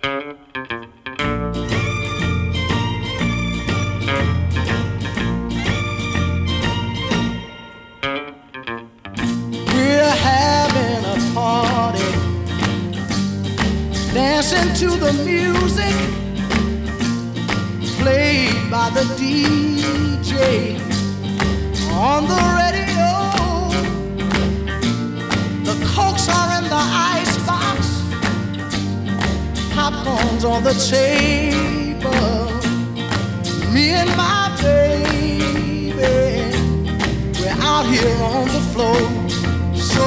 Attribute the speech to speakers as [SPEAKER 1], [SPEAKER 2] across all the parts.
[SPEAKER 1] We're having a party, dancing to the music played by the DJ on the radio. The cokes are in the icebox, popcorn's on the table. Me and my baby, we're out here on the floor. So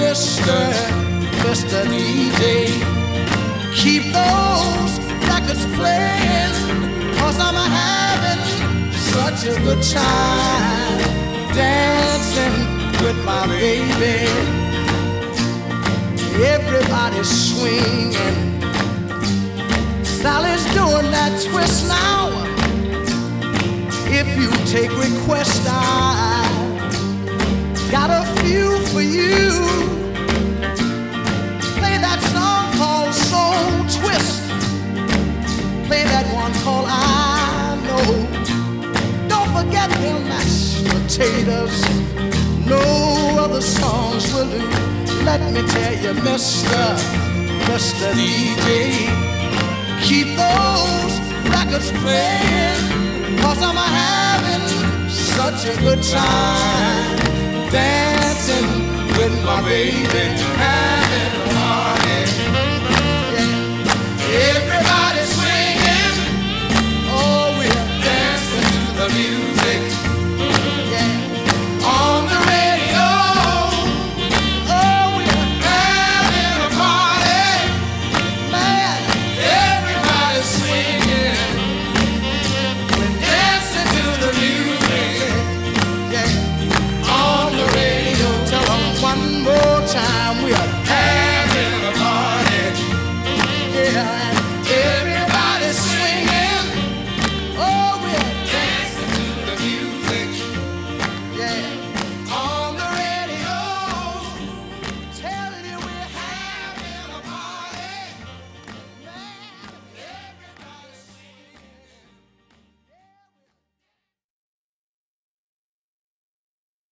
[SPEAKER 1] Mr. DJ, keep those records playing, 'cause I'm having such a good time dancing with my baby. Everybody's swinging, Sally's doing that twist now. If you take requests, I got a few for you. Play that song called Soul Twist. Play that one called I Know. Don't forget them mashed potatoes. No other songs will do. Let me tell you, Mr. DJ, keep those records playing, 'cause I'm having such a good time dancing with my baby, having a